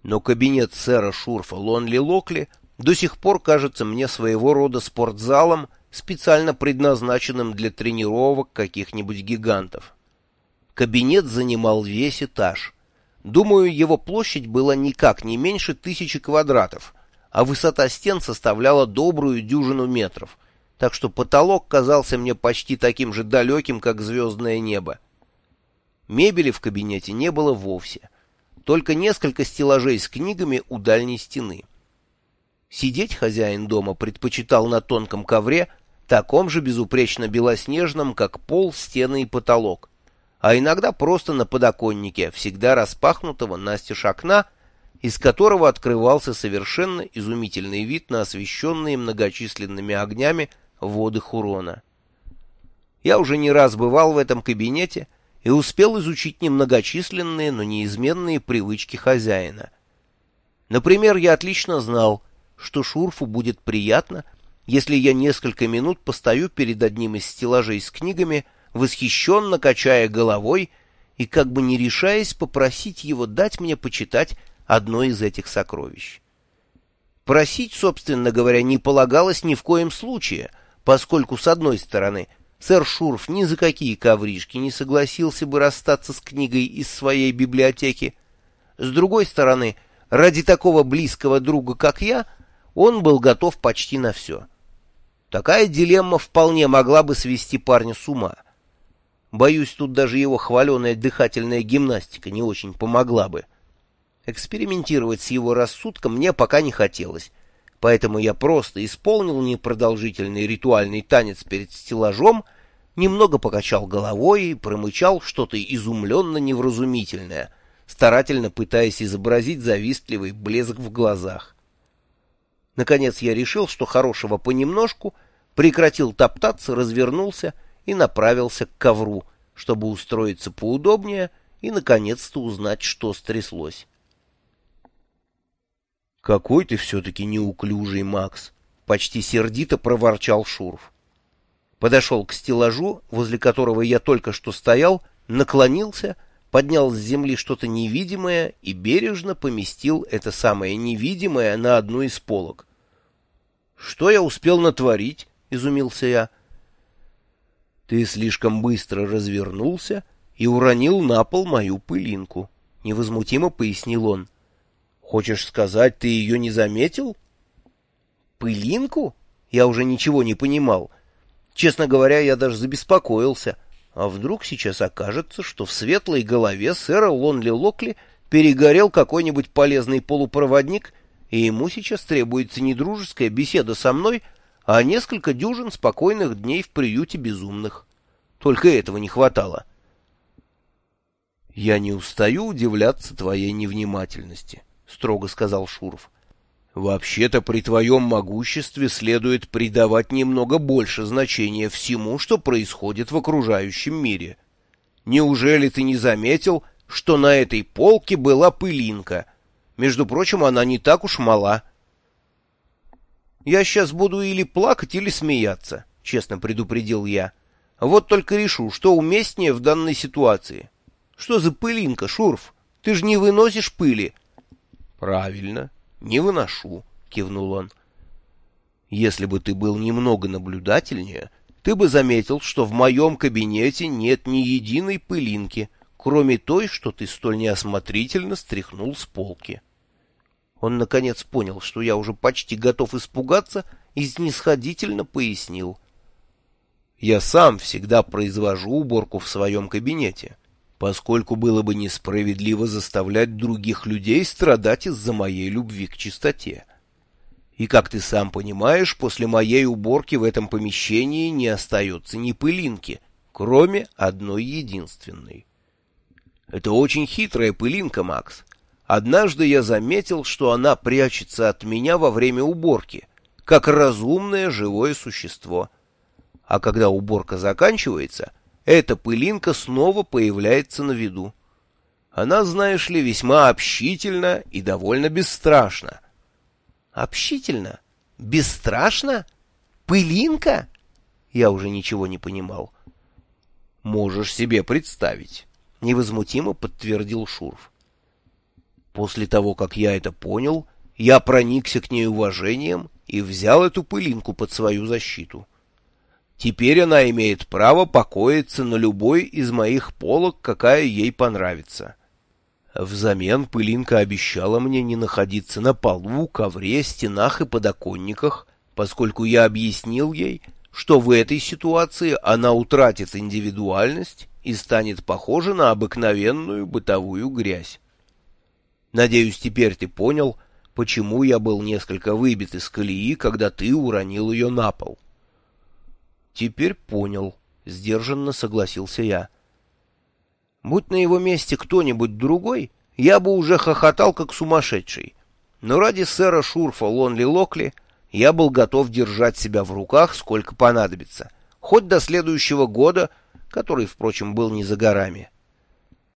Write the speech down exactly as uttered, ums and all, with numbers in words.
Но кабинет сэра Шурфа Лонли Локли до сих пор кажется мне своего рода спортзалом, специально предназначенным для тренировок каких-нибудь гигантов. Кабинет занимал весь этаж. Думаю, его площадь была никак не меньше тысячи квадратов, а высота стен составляла добрую дюжину метров, так что потолок казался мне почти таким же далеким, как звездное небо. Мебели в кабинете не было вовсе, только несколько стеллажей с книгами у дальней стены. Сидеть хозяин дома предпочитал на тонком ковре, таком же безупречно белоснежном, как пол, стены и потолок, а иногда просто на подоконнике, всегда распахнутого настежь окна, из которого открывался совершенно изумительный вид на освещенные многочисленными огнями воды Хурона. Я уже не раз бывал в этом кабинете и успел изучить немногочисленные, но неизменные привычки хозяина. Например, я отлично знал, что Шурфу будет приятно, если я несколько минут постою перед одним из стеллажей с книгами, восхищенно качая головой и как бы не решаясь попросить его дать мне почитать одно из этих сокровищ. Просить, собственно говоря, не полагалось ни в коем случае, поскольку, с одной стороны, сэр Шурф ни за какие ковришки не согласился бы расстаться с книгой из своей библиотеки, с другой стороны, ради такого близкого друга, как я, он был готов почти на все. Такая дилемма вполне могла бы свести парня с ума. Боюсь, тут даже его хваленая дыхательная гимнастика не очень помогла бы. Экспериментировать с его рассудком мне пока не хотелось, поэтому я просто исполнил непродолжительный ритуальный танец перед стеллажом, немного покачал головой и промычал что-то изумленно невразумительное, старательно пытаясь изобразить завистливый блеск в глазах. Наконец я решил, что хорошего понемножку, прекратил топтаться, развернулся и направился к ковру, чтобы устроиться поудобнее и наконец-то узнать, что стряслось. «Какой ты все-таки неуклюжий, Макс!» — почти сердито проворчал Шурф. Подошел к стеллажу, возле которого я только что стоял, наклонился, поднял с земли что-то невидимое и бережно поместил это самое невидимое на одну из полок. «Что я успел натворить?» — изумился я. «Ты слишком быстро развернулся и уронил на пол мою пылинку», — невозмутимо пояснил он. «Хочешь сказать, ты ее не заметил?» «Пылинку?» Я уже ничего не понимал. Честно говоря, я даже забеспокоился. А вдруг сейчас окажется, что в светлой голове сэра Лонли Локли перегорел какой-нибудь полезный полупроводник, и ему сейчас требуется не дружеская беседа со мной, а несколько дюжин спокойных дней в приюте безумных. Только этого не хватало. «Я не устаю удивляться твоей невнимательности», — строго сказал Шурф. «Вообще-то при твоем могуществе следует придавать немного больше значения всему, что происходит в окружающем мире. Неужели ты не заметил, что на этой полке была пылинка? Между прочим, она не так уж мала». «Я сейчас буду или плакать, или смеяться», — честно предупредил я. «Вот только решу, что уместнее в данной ситуации. Что за пылинка, Шурф? Ты же не выносишь пыли». «Правильно, не выношу», — кивнул он. «Если бы ты был немного наблюдательнее, ты бы заметил, что в моем кабинете нет ни единой пылинки, кроме той, что ты столь неосмотрительно стряхнул с полки». Он, наконец, понял, что я уже почти готов испугаться, и снисходительно пояснил. «Я сам всегда произвожу уборку в своем кабинете, поскольку было бы несправедливо заставлять других людей страдать из-за моей любви к чистоте. И, как ты сам понимаешь, после моей уборки в этом помещении не остается ни пылинки, кроме одной единственной. Это очень хитрая пылинка, Макс. Однажды я заметил, что она прячется от меня во время уборки, как разумное живое существо. А когда уборка заканчивается, эта пылинка снова появляется на виду. Она, знаешь ли, весьма общительна и довольно бесстрашна». «Общительно? Бесстрашно? Пылинка?» Я уже ничего не понимал. «Можешь себе представить», — невозмутимо подтвердил Шурф. После того, как я это понял, я проникся к ней уважением и взял эту пылинку под свою защиту. Теперь она имеет право покоиться на любой из моих полок, какая ей понравится. Взамен пылинка обещала мне не находиться на полу, ковре, стенах и подоконниках, поскольку я объяснил ей, что в этой ситуации она утратит индивидуальность и станет похожа на обыкновенную бытовую грязь. Надеюсь, теперь ты понял, почему я был несколько выбит из колеи, когда ты уронил ее на пол. Теперь понял, сдержанно согласился я. Будь на его месте кто-нибудь другой, я бы уже хохотал как сумасшедший. Но ради сэра Шурфа Лонли Локли я был готов держать себя в руках сколько понадобится, хоть до следующего года, который, впрочем, был не за горами.